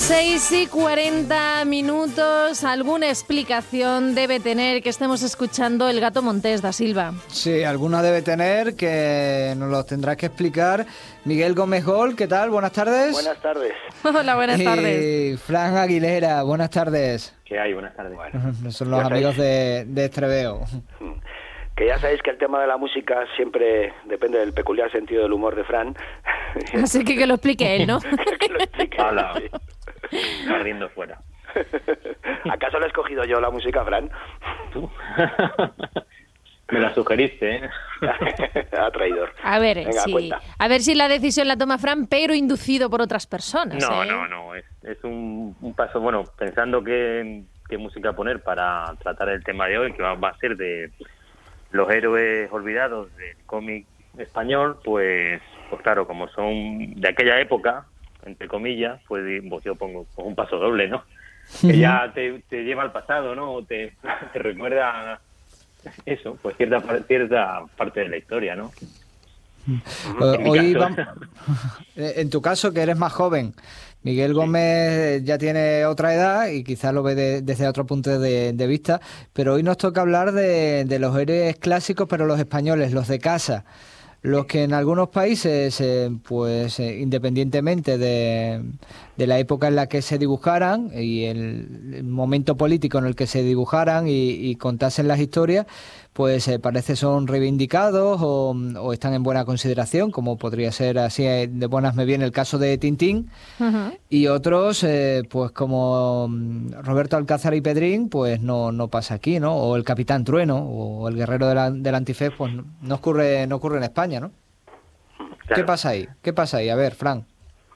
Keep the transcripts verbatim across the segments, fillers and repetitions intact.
seis y cuarenta minutos. ¿Alguna explicación debe tener que estemos escuchando El Gato Montés da Silva? Sí, alguna debe tener, que nos lo tendrá que explicar Miguel Gómez Gol. ¿Qué tal? Buenas tardes. Buenas tardes. Hola, buenas tardes. Y Fran Aguilera, buenas tardes. ¿Qué hay? Buenas tardes. Bueno, son los amigos de, de Estreveo. Que ya sabéis que el tema de la música siempre depende del peculiar sentido del humor de Fran. Así que que lo explique él, ¿no? que lo explique Hola. él. Ardiendo fuera. ¿Acaso le he escogido yo la música, Fran? ¿Tú? Me la sugeriste, ¿eh? A traidor. A ver, Venga, sí. cuenta. A ver si la decisión la toma Fran, pero inducido por otras personas. No, ¿eh? no, no. Es, es un, un paso, bueno, pensando qué, qué música poner para tratar el tema de hoy, que va, va a ser de los héroes olvidados del cómic español, pues, pues claro, como son de aquella época, entre comillas, pues, pues yo pongo pues un paso doble, ¿no? Que ya te, te lleva al pasado, ¿no? Te, te recuerda eso, pues cierta, cierta parte de la historia, ¿no? Uh, hoy vamos, en tu caso, que eres más joven, Miguel Gómez ya tiene otra edad y quizás lo ve de, desde otro punto de, de vista, pero hoy nos toca hablar de, de los héroes clásicos, pero los españoles, los de casa. Los que en algunos países, eh, pues eh, independientemente de, de la época en la que se dibujaran y el, el momento político en el que se dibujaran y, y contasen las historias, pues eh, parece son reivindicados o, o están en buena consideración, como podría ser así de buenas me viene el caso de Tintín. Uh-huh. Y otros, eh, pues como Roberto Alcázar y Pedrín, pues no, no pasa aquí, ¿no? O el Capitán Trueno o el Guerrero de la, del Antifaz, pues no, no ocurre no ocurre en España, ¿no? Claro. ¿Qué pasa ahí? ¿Qué pasa ahí? A ver, Fran.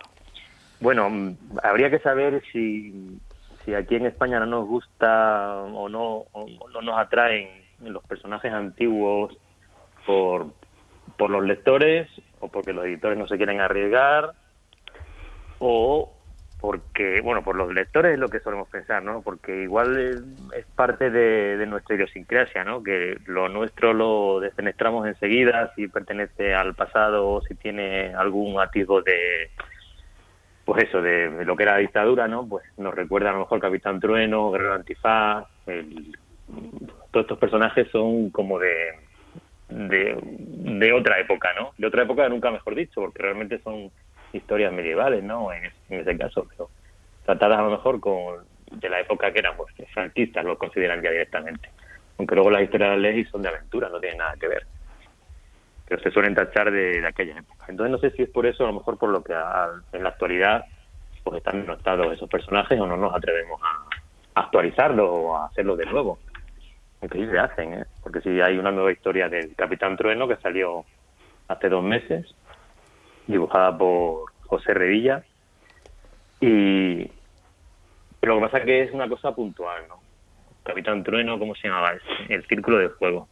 Bueno, habría que saber si, si aquí en España no nos gusta o no, o no nos atraen los personajes antiguos por, por los lectores o porque los editores no se quieren arriesgar o porque, bueno, por los lectores es lo que solemos pensar, ¿no? Porque igual es, es parte de, de nuestra idiosincrasia, ¿no? Que lo nuestro lo defenestramos enseguida si pertenece al pasado o si tiene algún atisbo de, pues eso, de, de lo que era la dictadura, ¿no? Pues nos recuerda a lo mejor Capitán Trueno, Guerrero Antifaz, el, todos estos personajes son como de, de de otra época, ¿no? De otra época nunca mejor dicho, porque realmente son historias medievales, ¿no? En, en ese caso, pero tratadas a lo mejor con de la época que eran pues, franquistas, lo consideran ya directamente. Aunque luego las historias de Lehi son de aventura, no tienen nada que ver. Pero se suelen tachar de, de aquella época. Entonces no sé si es por eso, a lo mejor por lo que a, en la actualidad pues están denostados esos personajes o no nos atrevemos a, a actualizarlos o a hacerlos de nuevo. Aunque sí se hacen, ¿eh? Porque sí hay una nueva historia del Capitán Trueno que salió hace dos meses, dibujada por José Revilla, y pero lo que pasa es que es una cosa puntual, ¿no? Capitán Trueno, ¿cómo se llamaba? El Círculo de Fuego.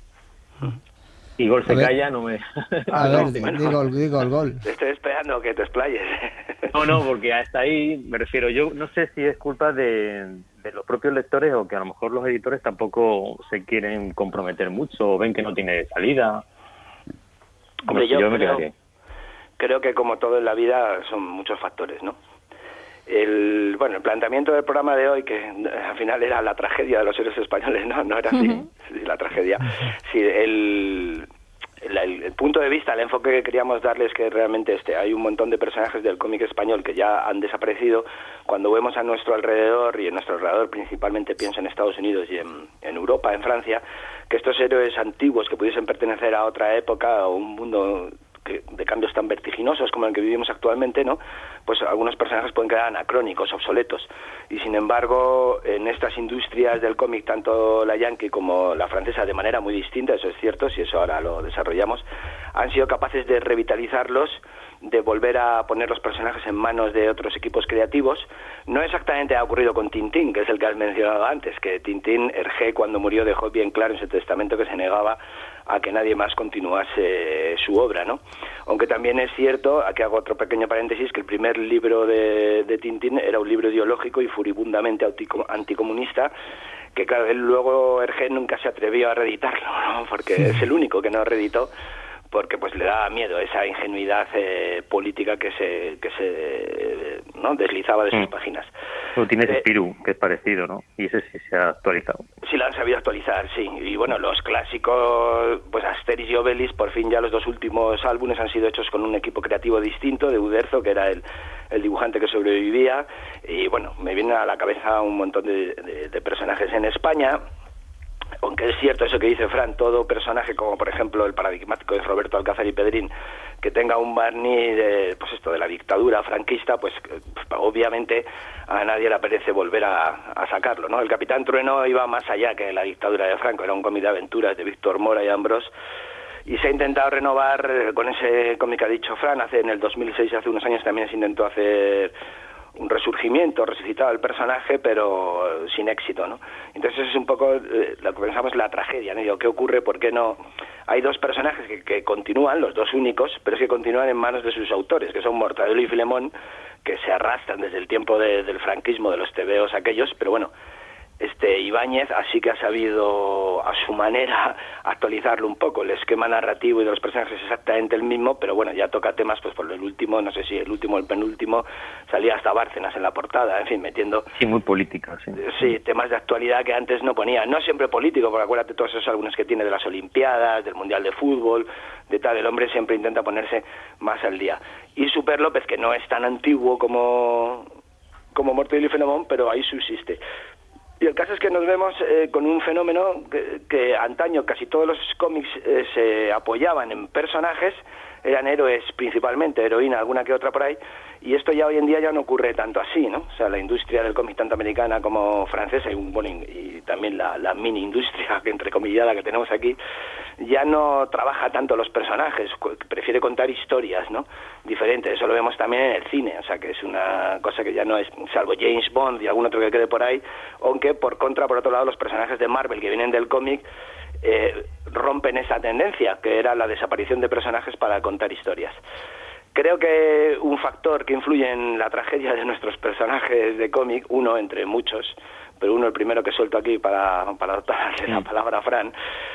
Y Gol se calla, no me... A no, ver, bueno, digo, digo el gol. Te estoy esperando que te explayes. No, no, porque hasta ahí me refiero. Yo no sé si es culpa de, de los propios lectores o que a lo mejor los editores tampoco se quieren comprometer mucho o ven que no tiene salida. Como si yo, yo me creo, quedaría. Creo que como todo en la vida son muchos factores, ¿no? El, bueno, el planteamiento del programa de hoy, que al final era la tragedia de los héroes españoles, no, no era así, uh-huh. sí, la tragedia. Sí, el, el, el punto de vista, el enfoque que queríamos darles es que realmente este, hay un montón de personajes del cómic español que ya han desaparecido. Cuando vemos a nuestro alrededor, y en nuestro alrededor principalmente pienso en Estados Unidos y en, en Europa, en Francia, que estos héroes antiguos que pudiesen pertenecer a otra época, a un mundo de cambios tan vertiginosos como el que vivimos actualmente, ¿no? Pues algunos personajes pueden quedar anacrónicos, obsoletos. Y sin embargo, en estas industrias del cómic, tanto la yankee como la francesa, de manera muy distinta, eso es cierto, si eso ahora lo desarrollamos, han sido capaces de revitalizarlos, de volver a poner los personajes en manos de otros equipos creativos. No exactamente ha ocurrido con Tintín, que es el que has mencionado antes, que Tintín, Hergé, cuando murió, dejó bien claro en su testamento que se negaba a que nadie más continuase su obra, ¿no? Aunque también es cierto, aquí hago otro pequeño paréntesis, que el primer libro de, de Tintín era un libro ideológico y furibundamente anticomunista, que claro, él luego, Hergé, nunca se atrevió a reeditarlo, ¿no? Porque sí. Es el único que no reeditó, porque pues le daba miedo esa ingenuidad eh, política que se que se ¿no? Deslizaba de sus Mm. páginas. Tú tienes Eh, Spirou, que es parecido, ¿no? Y ese sí se ha actualizado. Sí, la han sabido actualizar, sí. Y bueno, los clásicos, pues Asterix y Obelix, por fin ya los dos últimos álbumes han sido hechos con un equipo creativo distinto, de Uderzo, que era el, el dibujante que sobrevivía. Y bueno, me viene a la cabeza un montón de, de, de personajes en España. Aunque es cierto eso que dice Fran, todo personaje, como por ejemplo el paradigmático de Roberto Alcázar y Pedrín, que tenga un barniz de, pues esto, de la dictadura franquista, pues, pues obviamente a nadie le apetece volver a, a sacarlo, ¿no? El Capitán Trueno iba más allá que la dictadura de Franco, era un cómic de aventuras de Víctor Mora y Ambrós, y se ha intentado renovar con ese cómic que ha dicho Fran, hace en el dos mil seis, hace unos años también se intentó hacer un resurgimiento, resucitado el personaje, pero sin éxito, ¿no? Entonces es un poco eh, lo que pensamos, la tragedia, ¿no? Digo, ¿qué ocurre? ¿Por qué no? Hay dos personajes que, que continúan, los dos únicos, pero es que continúan en manos de sus autores, que son Mortadelo y Filemón, que se arrastran desde el tiempo de, del franquismo, de los tebeos aquellos, pero bueno, este Ibáñez así que ha sabido a su manera actualizarlo un poco, el esquema narrativo y de los personajes es exactamente el mismo, pero bueno, ya toca temas, pues por el último, no sé si el último o el penúltimo, salía hasta Bárcenas en la portada, en fin, metiendo... Sí, muy política, sí. Sí, temas de actualidad que antes no ponía, no siempre político, porque acuérdate todos esos álbumes que tiene de las Olimpiadas, del Mundial de Fútbol, de tal, el hombre siempre intenta ponerse más al día. Y Super López, que no es tan antiguo como, como Mortadelo y Filemón, pero ahí subsiste. Y el caso es que nos vemos eh, con un fenómeno que, que antaño casi todos los cómics eh, se apoyaban en personajes, eran héroes principalmente, heroína, alguna que otra por ahí, y esto ya hoy en día ya no ocurre tanto así, ¿no? O sea, la industria del cómic tanto americana como francesa y, un, bueno, y también la, la mini industria, entrecomillada, que tenemos aquí, ya no trabaja tanto los personajes, prefiere contar historias, ¿no? Diferentes, eso lo vemos también en el cine, o sea que es una cosa que ya no es, salvo James Bond y algún otro que quede por ahí, aunque por contra, por otro lado, los personajes de Marvel que vienen del cómic eh, rompen esa tendencia, que era la desaparición de personajes para contar historias. Creo que un factor que influye en la tragedia de nuestros personajes de cómic, uno entre muchos, pero uno el primero que suelto aquí para, para darle la palabra a Fran,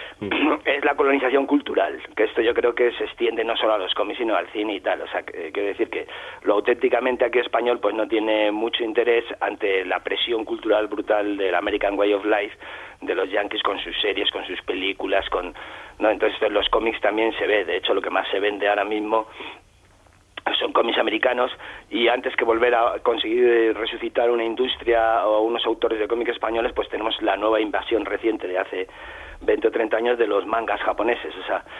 es la colonización cultural, que esto yo creo que se extiende no solo a los cómics sino al cine y tal, o sea, que, quiero decir que lo auténticamente aquí español pues no tiene mucho interés ante la presión cultural brutal del American Way of Life, de los yankees con sus series, con sus películas, con no, entonces en los cómics también se ve, de hecho lo que más se vende ahora mismo son cómics americanos, y antes que volver a conseguir resucitar una industria o unos autores de cómics españoles, pues tenemos la nueva invasión reciente de hace veinte o treinta años de los mangas japoneses, o sea,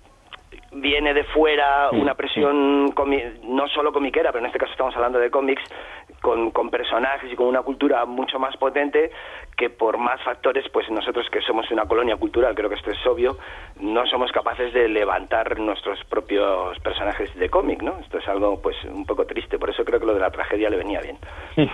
viene de fuera una presión comi- no solo comiquera, pero en este caso estamos hablando de cómics, con, con personajes y con una cultura mucho más potente, que por más factores, pues nosotros que somos una colonia cultural, creo que esto es obvio, no somos capaces de levantar nuestros propios personajes de cómic, ¿no? Esto es algo pues un poco triste, por eso creo que lo de la tragedia le venía bien.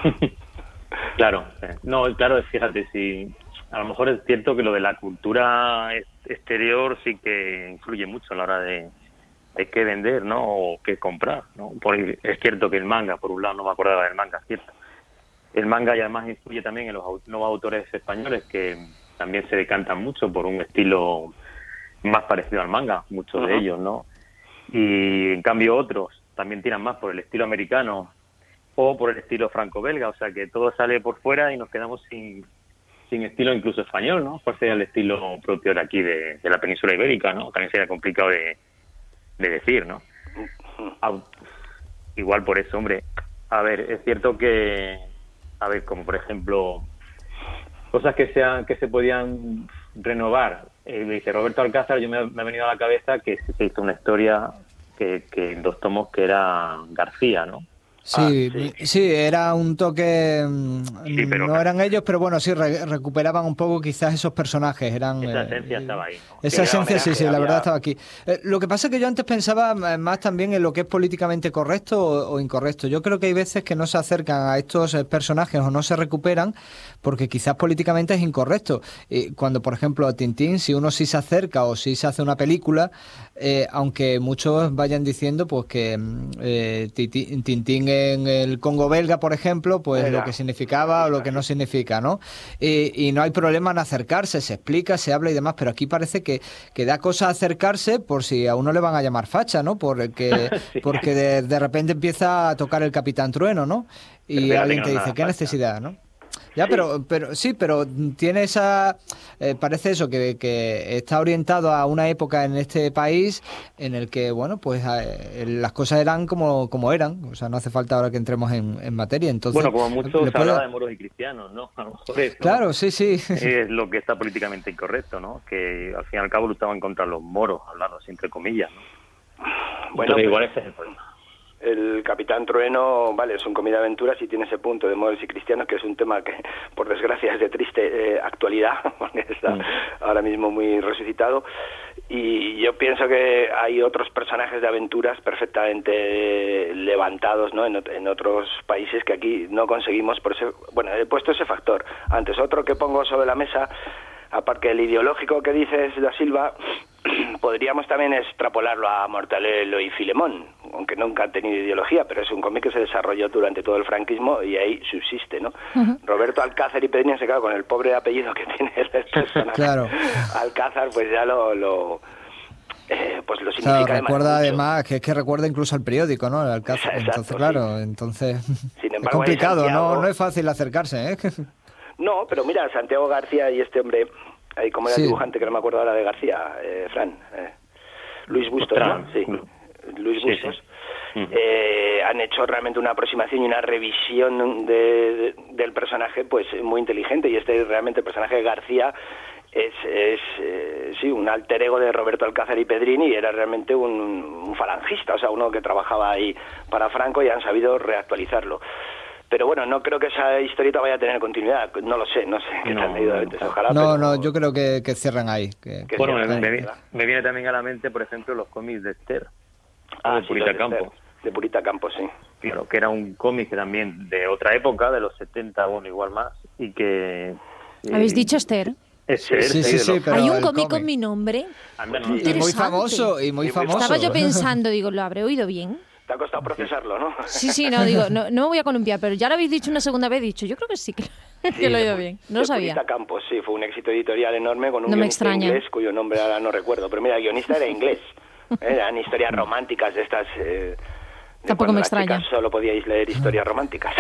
Claro, no, claro, fíjate, si a lo mejor es cierto que lo de la cultura exterior sí que influye mucho a la hora de, de qué vender, ¿no? O qué comprar, ¿no? Porque es cierto que el manga, por un lado, no me acordaba del manga, es cierto. El manga y además influye también en los nuevos autores españoles que también se decantan mucho por un estilo más parecido al manga, muchos uh-huh. de ellos, ¿no? Y en cambio otros también tiran más por el estilo americano o por el estilo franco-belga, o sea que todo sale por fuera y nos quedamos sin, sin estilo incluso español, ¿no? ¿Cuál sería el estilo propio de aquí, de, de la península ibérica, ¿no? También sería complicado de, de decir, ¿no? Uh-huh. Igual por eso, hombre, a ver, es cierto que a ver, como por ejemplo, cosas que sean que se podían renovar. Eh, dice Roberto Alcázar, yo me, me ha venido a la cabeza que se hizo una historia que, que en dos tomos que era García, ¿no? Sí, ah, sí, sí, era un toque, sí, pero, no eran ellos, pero bueno, sí, re, recuperaban un poco quizás esos personajes. Eran, esa esencia eh, estaba ahí, ¿no? Esa esencia, sí, sí, había... la verdad estaba aquí. Eh, lo que pasa es que yo antes pensaba más también en lo que es políticamente correcto o, o incorrecto. Yo creo que hay veces que no se acercan a estos personajes o no se recuperan porque quizás políticamente es incorrecto. Eh, cuando, por ejemplo, a Tintín, si uno sí se acerca o sí se hace una película, eh, aunque muchos vayan diciendo pues que eh, Tintín en el Congo belga, por ejemplo, pues Era. lo que significaba o lo que no significa, ¿no? Y, y no hay problema en acercarse, se explica, se habla y demás, pero aquí parece que, que da cosa acercarse por si a uno le van a llamar facha, ¿no? Porque, Sí. porque de, de repente empieza a tocar el Capitán Trueno, ¿no? Y Pero alguien no te tenga dice, nada ¿qué facha. necesidad, no? Ya, Sí. pero, pero sí, pero tiene esa, eh, parece eso, que, que está orientado a una época en este país en el que, bueno, pues eh, las cosas eran como, como eran, o sea, no hace falta ahora que entremos en, en materia, entonces... Bueno, como mucho le se puede- hablaba de moros y cristianos, ¿no? A lo mejor eso Claro, sí, sí. es lo que está políticamente incorrecto, ¿no? Que al fin y al cabo luchaban contra los moros, hablando así entre comillas, ¿no? Bueno, Entonces, pues- igual ese es el problema. El Capitán Trueno, vale, es un comida de aventuras y tiene ese punto de moros y cristianos, que es un tema que, por desgracia, es de triste eh, actualidad, porque está Mm. ahora mismo muy resucitado. Y yo pienso que hay otros personajes de aventuras perfectamente levantados, ¿no? en, ot- en otros países que aquí no conseguimos. Por ese, bueno, he puesto ese factor. Antes, otro que pongo sobre la mesa, aparte del ideológico que dices, Da Silva, podríamos también extrapolarlo a Mortadelo y Filemón, aunque nunca han tenido ideología, pero es un cómic que se desarrolló durante todo el franquismo y ahí subsiste, ¿no? Ujú. Roberto Alcázar y Pedrín se quedó con el pobre apellido que tiene el personaje. Claro. Alcázar, pues ya lo... lo eh, pues lo O sea, significa recuerda mucho. además, que es que recuerda incluso al periódico, ¿no? El Alcázar. Exacto, Entonces, sí. claro, entonces Sin es embargo, hay complicado, Santiago- no, no es fácil acercarse, ¿eh? No, pero mira, Santiago García y este hombre, ahí como era Sí. el dibujante, que no me acuerdo ahora de García, eh, Fran, eh, Luis Bustos, Ostras, ¿no? Sí, Lu- Luis sí, Bustos. sí. Ujú. Eh, han hecho realmente una aproximación y una revisión de, de- del personaje pues muy inteligente, y este realmente el personaje de García es, es eh, sí, un alter ego de Roberto Alcázar y Pedrini, y era realmente un, un falangista, o sea, uno que trabajaba ahí para Franco, y han sabido reactualizarlo. Pero bueno, no creo que esa historieta vaya a tener continuidad, no lo sé, no sé qué No, tal leído no, antes, no. ojalá. No, pero- no, yo creo que, que cierran ahí. Que, Que Bueno, cierran me, ahí, me- ¿verdad? me viene también a la mente, por ejemplo, los cómics de Esther, Ah, de sí, Purita los de Campos. Esther, de Purita Campos, sí. Claro, que era un cómic que también de otra época, de los setenta, bueno, igual más, y que... eh, ¿Habéis dicho Esther? Esther, Sí, sí, de sí, los- pero Hay un el cómic cómic. con mi nombre. Anda, Qué no, Y muy interesante. famoso, y muy Y muy famoso. Estaba yo pensando, digo, ¿lo habré oído bien? Te ha costado procesarlo, ¿no? Sí, sí, no, digo, no, no me voy a columpiar, pero ya lo habéis dicho una segunda vez, he dicho, yo creo que sí, que, que lo he oído bien. No lo de sabía. Purita Campos, sí, fue un éxito editorial enorme con un No me guionista extraña. inglés cuyo nombre ahora no recuerdo, pero mira, el guionista era inglés. Eran historias románticas de estas... eh, de Tampoco cuando me las extraña. chicas solo podíais leer historias románticas.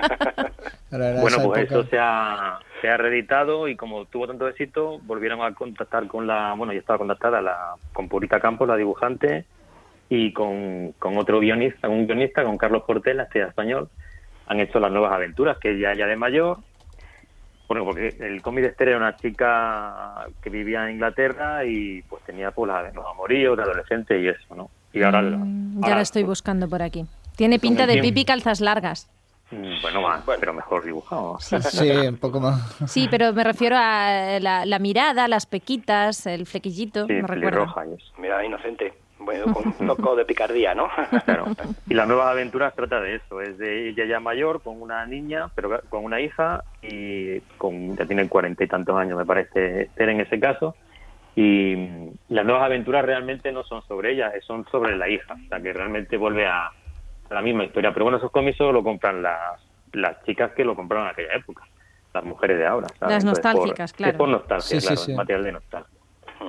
Era- era Bueno, esa pues época. eso se ha, se ha reeditado, y como tuvo tanto éxito, volvieron a contactar con la... Bueno, ya estaba contactada la, con Purita Campos, la dibujante, y con, con otro guionista, un guionista, con Carlos Portela, este español. Han hecho las nuevas aventuras, que ya ya de mayor. Bueno, porque el cómic de Esther era una chica que vivía en Inglaterra y pues tenía pues la- los amoríos de adolescente y eso, ¿no? Y ahora... Mm, ya ahora, la estoy buscando por aquí. Tiene pinta el de tiempo. pipi calzas largas. mm, Bueno, más, Bueno. pero mejor dibujado. Sí, sí. Sí, un poco más. Sí, pero me refiero a la, la mirada, las pequitas, el flequillito, Sí, me recuerda. pelirroja y eso. Mira, inocente. Bueno, con un toco de picardía, ¿no? Claro. Y las nuevas aventuras trata de eso, es de ella ya mayor, con una niña, pero con una hija, y con ya tiene cuarenta y tantos años, me parece Esther en ese caso, y mm, las nuevas aventuras realmente no son sobre ella, son sobre la hija, o sea que realmente vuelve a, a la misma historia, pero bueno, esos cómics solo lo compran las, las chicas que lo compraron en aquella época, las mujeres de ahora. ¿sabes? Las Entonces, nostálgicas, por, claro. Es por nostalgia, Sí, sí, claro, sí. es material de nostalgia.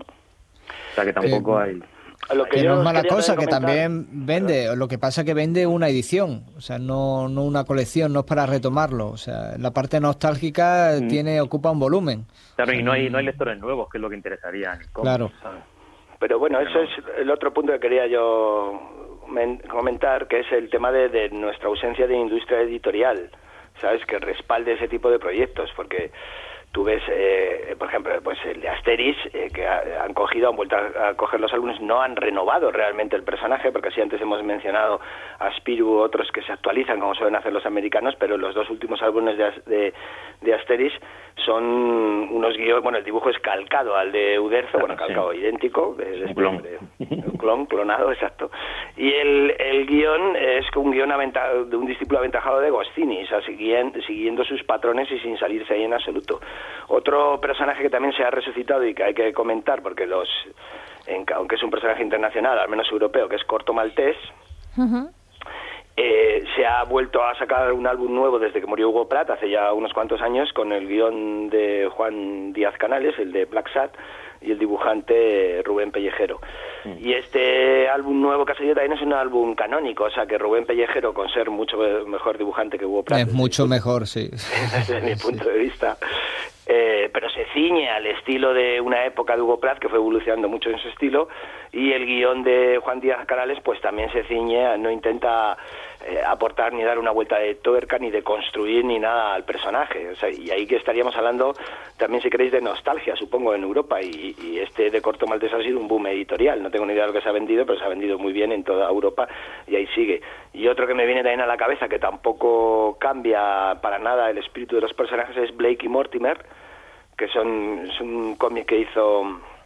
O sea que tampoco Eh, hay... Lo que Que yo no es os mala quería cosa, que comentar- también vende, lo que pasa que vende una edición, o sea, no, no una colección, no es para retomarlo, o sea, la parte nostálgica Mm. tiene, ocupa un volumen. Claro, y no hay, no hay lectores nuevos, que es lo que interesaría en el cómic, Claro. ¿sabes? Pero bueno, eso es el otro punto que quería yo men- comentar, que es el tema de, de nuestra ausencia de industria editorial, ¿sabes? Que respalde ese tipo de proyectos, porque tú ves, eh, por ejemplo, pues el de Asterix, eh, que ha- han cogido, han vuelto a, a coger los álbumes, no han renovado realmente el personaje, porque si antes hemos mencionado a Spirou, otros que se actualizan, como suelen hacer los americanos, pero los dos últimos álbumes de, As- de, de Asterix son unos guiones, bueno, el dibujo es calcado al de Uderzo, bueno, Sí. calcado idéntico, de, de Un este clon. hombre, un clon, clonado, exacto. Y el, el guión es un guión aventa- de un discípulo aventajado de Goscinny, o sea, siguiendo, siguiendo sus patrones y sin salirse ahí en absoluto. Otro personaje que también se ha resucitado y que hay que comentar, porque los, en- aunque es un personaje internacional, al menos europeo, que es Corto Maltés, Ujú. Eh, se ha vuelto a sacar un álbum nuevo desde que murió Hugo Pratt hace ya unos cuantos años, con el guión de Juan Díaz Canales, el de Black Sat, y el dibujante Rubén Pellejero. Mm. Y este álbum nuevo que ha salido también es un álbum canónico, o sea que Rubén Pellejero, con ser mucho mejor dibujante que Hugo Pratt, es mucho mejor, sí, desde mi punto de vista, eh, pero se ciñe al estilo de una época de Hugo Pratt, que fue evolucionando mucho en su estilo, y el guión de Juan Díaz Canales pues también se ciñe, no intenta eh, aportar ni dar una vuelta de tuerca, ni de construir ni nada al personaje, o sea, y ahí que estaríamos hablando también, si queréis, de nostalgia, supongo, en Europa, y, y este de Corto Maltés ha sido un boom editorial. No tengo ni idea de lo que se ha vendido, pero se ha vendido muy bien en toda Europa y ahí sigue. Y otro que me viene también a la cabeza, que tampoco cambia para nada el espíritu de los personajes, es Blake y Mortimer, que son es un cómic que hizo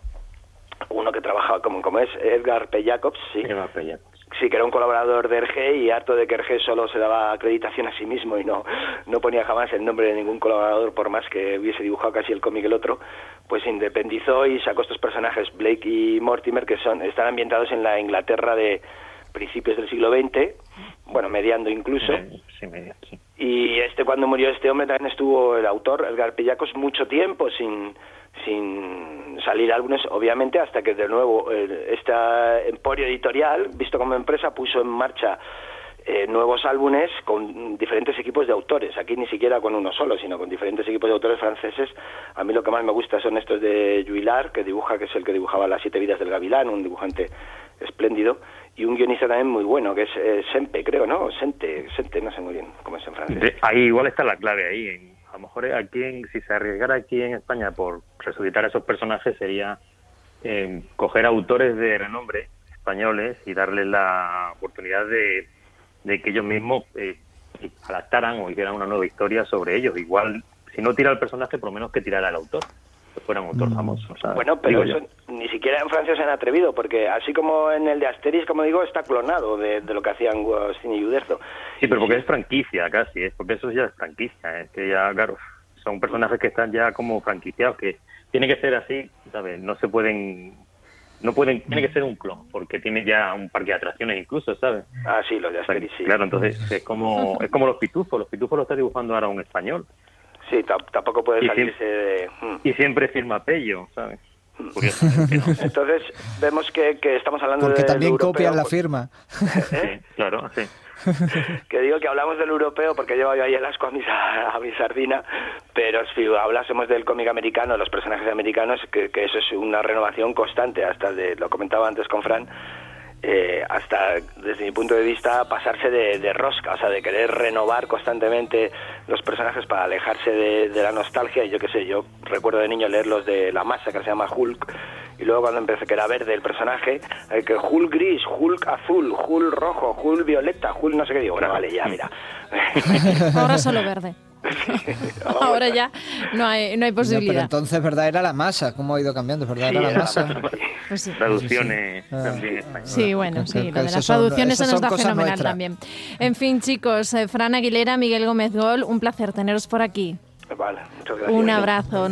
uno que trabajaba como, como es Edgar P. Jacobs, sí. Edgar P. Jacobs. Sí, que era un colaborador de Hergé, y harto de que Hergé solo se daba acreditación a sí mismo y no, no ponía jamás el nombre de ningún colaborador, por más que hubiese dibujado casi el cómic el otro, pues independizó y sacó estos personajes, Blake y Mortimer, que son están ambientados en la Inglaterra de principios del siglo veinte, bueno, mediando incluso. Sí, media, sí. Y este, cuando murió este hombre, también estuvo el autor, Edgar P. Jacobs, mucho tiempo sin... sin salir álbumes, obviamente, hasta que de nuevo eh, este emporio editorial, visto como empresa, puso en marcha eh, nuevos álbumes con diferentes equipos de autores, aquí ni siquiera con uno solo, sino con diferentes equipos de autores franceses. A mí lo que más me gusta son estos de Juillard, que dibuja, que es el que dibujaba Las siete vidas del gavilán, un dibujante espléndido, y un guionista también muy bueno, que es eh, Sempe, creo, ¿no? Sente, Sente, no sé muy bien cómo es en francés. De, ahí igual está la clave ahí, en... A lo mejor aquí, en, si se arriesgara aquí en España por resucitar a esos personajes, sería eh, coger autores de renombre españoles y darles la oportunidad de, de que ellos mismos eh, adaptaran o hicieran una nueva historia sobre ellos. Igual, si no tira el personaje, por lo menos que tirara el autor, que fuera un autor famoso, ¿sabes? Bueno, pero eso ni siquiera en Francia se han atrevido, porque así como en el de Asterix, como digo, está clonado de, de lo que hacían Agustín y Uderzo. Sí, pero porque es franquicia casi, es porque eso ya es franquicia, es que ya, claro, son personajes que están ya como franquiciados, que tiene que ser así, ¿sabes? No se pueden, no pueden, tiene que ser un clon, porque tiene ya un parque de atracciones incluso, ¿sabes? Ah, sí, los de Asterix, sí. Claro, entonces es como, es como los pitufos, los pitufos los está dibujando ahora un español. Sí, tampoco puede y salirse siempre, de... Y siempre firma Pello, ¿sabes? Curiosamente, ¿no? Entonces, vemos que, que estamos hablando de... Porque también europeo, copian la firma. ¿Eh? Sí, claro, sí. Que digo que hablamos del europeo porque llevo yo ahí el asco a mi, a mi sardina, pero si hablásemos del cómic americano, de los personajes americanos, que, que eso es una renovación constante, hasta de, lo comentaba antes con Fran, eh, hasta desde mi punto de vista pasarse de, de rosca, o sea, de querer renovar constantemente los personajes para alejarse de, de la nostalgia. Y yo qué sé, yo recuerdo de niño leer los de La Masa, que se llama Hulk, y luego cuando empecé, que era verde el personaje, eh, que Hulk gris, Hulk azul, Hulk rojo, Hulk violeta, Hulk no sé qué, digo, bueno, vale, ya, mira. Ahora solo verde. Ahora ya no hay, no hay posibilidad. No, pero entonces, ¿verdad? Era La Masa. ¿Cómo ha ido cambiando? ¿Verdad? Sí, era La era Masa. La Masa. Pues sí. Traducciones Sí, sí. también españolas. Sí, bueno, sí, lo de las son- traducciones se esas nos son da cosas fenomenal nuestras. también. En fin, chicos, eh, Fran Aguilera, Miguel Gómez Gol, un placer teneros por aquí. Vale, muchas gracias. Un abrazo.